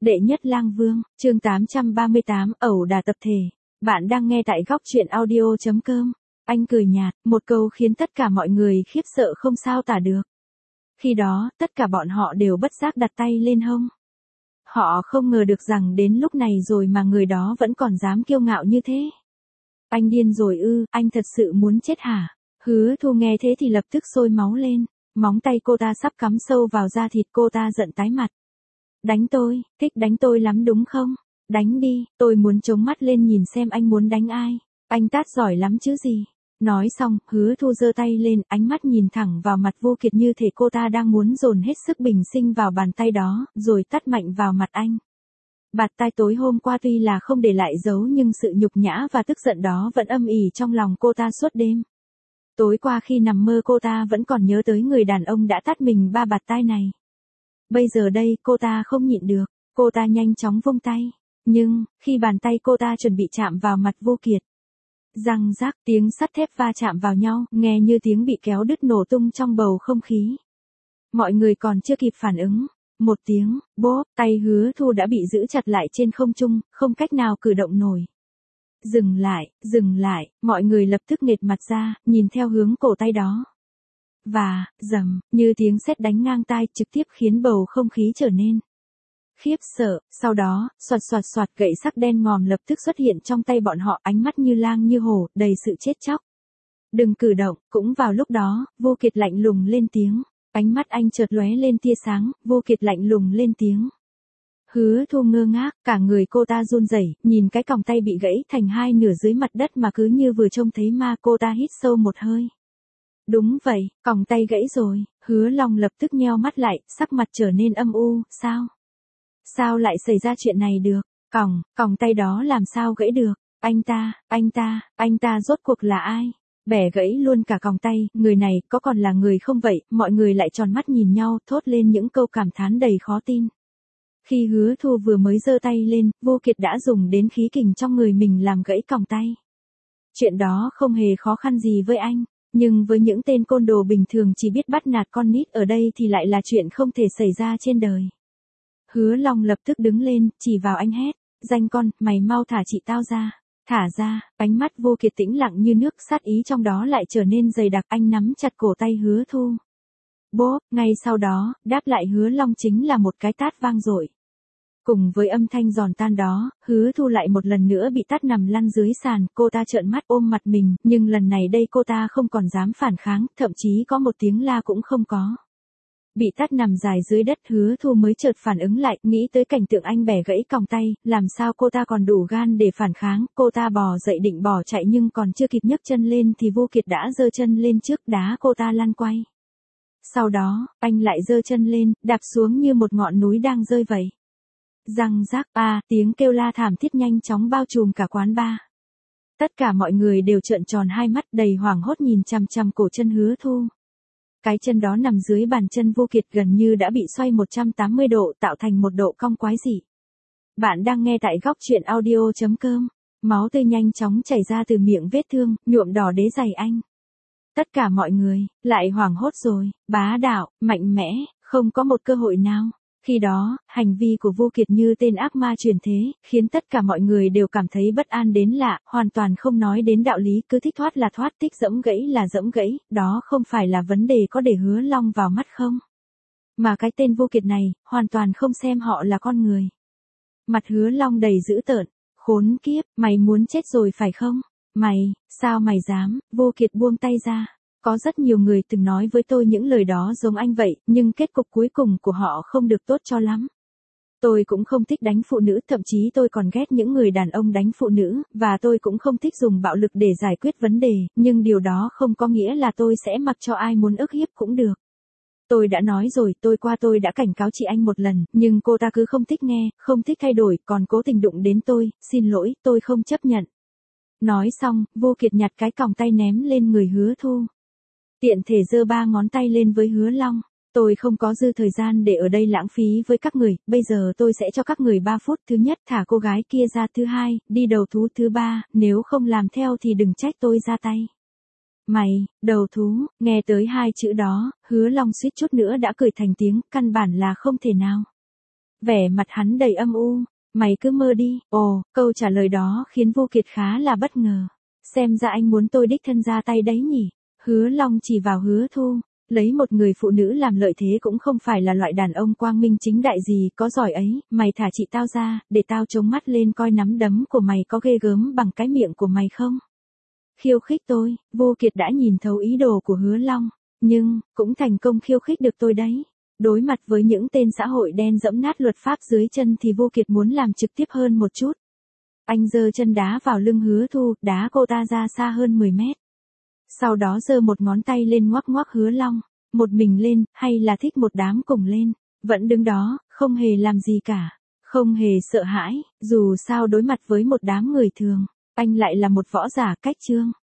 Đệ nhất lang vương, chương 838, ẩu đả tập thể. Bạn đang nghe tại góc truyện audio.com. Anh cười nhạt, một câu khiến tất cả mọi người khiếp sợ không sao tả được. Khi đó, tất cả bọn họ đều bất giác đặt tay lên hông. Họ không ngờ được rằng đến lúc này rồi mà người đó vẫn còn dám kiêu ngạo như thế. Anh điên rồi ư, anh thật sự muốn chết hả? Hứa Thu nghe thế thì lập tức sôi máu lên. Móng tay cô ta sắp cắm sâu vào da thịt, cô ta giận tái mặt. Đánh tôi, thích đánh tôi lắm đúng không? Đánh đi, tôi muốn chống mắt lên nhìn xem anh muốn đánh ai. Anh tát giỏi lắm chứ gì. Nói xong, Hứa Thu giơ tay lên, ánh mắt nhìn thẳng vào mặt Vô Kiệt như thể cô ta đang muốn dồn hết sức bình sinh vào bàn tay đó, rồi tát mạnh vào mặt anh. Bạt tai tối hôm qua tuy là không để lại dấu nhưng sự nhục nhã và tức giận đó vẫn âm ỉ trong lòng cô ta suốt đêm. Tối qua khi nằm mơ cô ta vẫn còn nhớ tới người đàn ông đã tát mình 3 bạt tai này. Bây giờ đây cô ta không nhịn được, cô ta nhanh chóng vung tay. Nhưng, khi bàn tay cô ta chuẩn bị chạm vào mặt Vô Kiệt. Răng rác, tiếng sắt thép va chạm vào nhau, nghe như tiếng bị kéo đứt nổ tung trong bầu không khí. Mọi người còn chưa kịp phản ứng. Một tiếng, bốp, tay Hứa Thu đã bị giữ chặt lại trên không trung, không cách nào cử động nổi. Dừng lại, mọi người lập tức nghệt mặt ra, nhìn theo hướng cổ tay đó. Và, rầm, như tiếng sét đánh ngang tai trực tiếp khiến bầu không khí trở nên khiếp sợ. Sau đó, xoạt, gậy sắc đen ngòm lập tức xuất hiện trong tay bọn họ, ánh mắt như lang như hổ, đầy sự chết chóc. Đừng cử động. Cũng vào lúc đó, Vô Kiệt lạnh lùng lên tiếng. Ánh mắt anh chợt lóe lên tia sáng, Vô Kiệt lạnh lùng lên tiếng. Hứa Thu ngơ ngác, cả người cô ta run rẩy, nhìn cái còng tay bị gãy thành hai nửa dưới mặt đất mà cứ như vừa trông thấy ma. Cô ta hít sâu một hơi. Đúng vậy, còng tay gãy rồi. Hứa Long lập tức nheo mắt lại, sắc mặt trở nên âm u. Sao lại xảy ra chuyện này được? Còng tay đó làm sao gãy được? Anh ta rốt cuộc là ai? Bẻ gãy luôn cả còng tay, người này có còn là người không vậy? Mọi người lại tròn mắt nhìn nhau, thốt lên những câu cảm thán đầy khó tin. Khi Hứa Thu vừa mới giơ tay lên, Vô Kiệt đã dùng đến khí kình trong người mình làm gãy còng tay. Chuyện đó không hề khó khăn gì với anh, nhưng với những tên côn đồ bình thường chỉ biết bắt nạt con nít ở đây thì lại là chuyện không thể xảy ra trên đời. Hứa Long lập tức đứng lên, chỉ vào anh hét, danh con, mày mau thả chị tao ra. Thả ra. Ánh mắt Vô Kiệt tĩnh lặng như nước, sát ý trong đó lại trở nên dày đặc. Anh nắm chặt cổ tay Hứa Thu. Bốp, ngay sau đó, đáp lại Hứa Long chính là một cái tát vang dội. Cùng với âm thanh giòn tan đó, Hứa Thu lại một lần nữa bị tát nằm lăn dưới sàn. Cô ta trợn mắt ôm mặt mình, nhưng lần này đây cô ta không còn dám phản kháng, thậm chí có một tiếng la cũng không có. Bị tát nằm dài dưới đất, Hứa Thu mới chợt phản ứng lại, nghĩ tới cảnh tượng anh bẻ gãy còng tay, làm sao cô ta còn đủ gan để phản kháng. Cô ta bò dậy định bỏ chạy nhưng còn chưa kịp nhấc chân lên thì Vô Kiệt đã giơ chân lên trước, đá cô ta lăn quay. Sau đó, anh lại giơ chân lên, đạp xuống như một ngọn núi đang rơi vậy. Răng rác, tiếng kêu la thảm thiết nhanh chóng bao trùm cả quán bar. Tất cả mọi người đều trợn tròn hai mắt đầy hoảng hốt nhìn chằm chằm cổ chân Hứa Thu. Cái chân đó nằm dưới bàn chân Vô Kiệt gần như đã bị xoay 180 độ, tạo thành một độ cong quái dị. Bạn đang nghe tại góc truyện audio.com. Máu tươi nhanh chóng chảy ra từ miệng vết thương, nhuộm đỏ đế giày anh. Tất cả mọi người lại hoảng hốt rồi, bá đạo, mạnh mẽ, không có một cơ hội nào. Khi đó, hành vi của Vô Kiệt như tên ác ma truyền thế, khiến tất cả mọi người đều cảm thấy bất an đến lạ, hoàn toàn không nói đến đạo lý, cứ thích thoát là thoát, thích giẫm gãy là giẫm gãy, đó không phải là vấn đề có để Hứa Long vào mắt không? Mà cái tên Vô Kiệt này, hoàn toàn không xem họ là con người. Mặt Hứa Long đầy dữ tợn, khốn kiếp, mày muốn chết rồi phải không? Sao mày dám? Vô Kiệt buông tay ra. Có rất nhiều người từng nói với tôi những lời đó giống anh vậy, nhưng kết cục cuối cùng của họ không được tốt cho lắm. Tôi cũng không thích đánh phụ nữ, thậm chí tôi còn ghét những người đàn ông đánh phụ nữ, và tôi cũng không thích dùng bạo lực để giải quyết vấn đề, nhưng điều đó không có nghĩa là tôi sẽ mặc cho ai muốn ức hiếp cũng được. Tôi đã nói rồi, tôi đã cảnh cáo chị anh một lần, nhưng cô ta cứ không thích nghe, không thích thay đổi, còn cố tình đụng đến tôi, xin lỗi, tôi không chấp nhận. Nói xong, Vô Kiệt nhặt cái còng tay ném lên người Hứa Thu. Tiện thể giơ 3 ngón tay lên với Hứa Long. Tôi không có dư thời gian để ở đây lãng phí với các người, bây giờ tôi sẽ cho các người 3 phút. Thứ nhất, thả cô gái kia ra. Thứ hai, đi đầu thú. Thứ ba, nếu không làm theo thì đừng trách tôi ra tay. Đầu thú, nghe tới 2 chữ đó, Hứa Long suýt chút nữa đã cười thành tiếng, căn bản là không thể nào. Vẻ mặt hắn đầy âm u. Mày cứ mơ đi. Ồ, câu trả lời đó khiến Vô Kiệt khá là bất ngờ. Xem ra anh muốn tôi đích thân ra tay đấy nhỉ. Hứa Long chỉ vào Hứa Thu. Lấy một người phụ nữ làm lợi thế cũng không phải là loại đàn ông quang minh chính đại gì, có giỏi ấy, mày thả chị tao ra, để tao chống mắt lên coi nắm đấm của mày có ghê gớm bằng cái miệng của mày không. Khiêu khích tôi, Vô Kiệt đã nhìn thấu ý đồ của Hứa Long, nhưng, cũng thành công khiêu khích được tôi đấy. Đối mặt với những tên xã hội đen dẫm nát luật pháp dưới chân thì Vô Kiệt muốn làm trực tiếp hơn một chút. Anh giơ chân đá vào lưng Hứa Thu, đá cô ta ra xa hơn 10 mét. Sau đó giơ một ngón tay lên ngoắc ngoắc Hứa Long, một mình lên, hay là thích một đám cùng lên, vẫn đứng đó, không hề làm gì cả, không hề sợ hãi, dù sao đối mặt với một đám người thường, anh lại là một võ giả cách chương.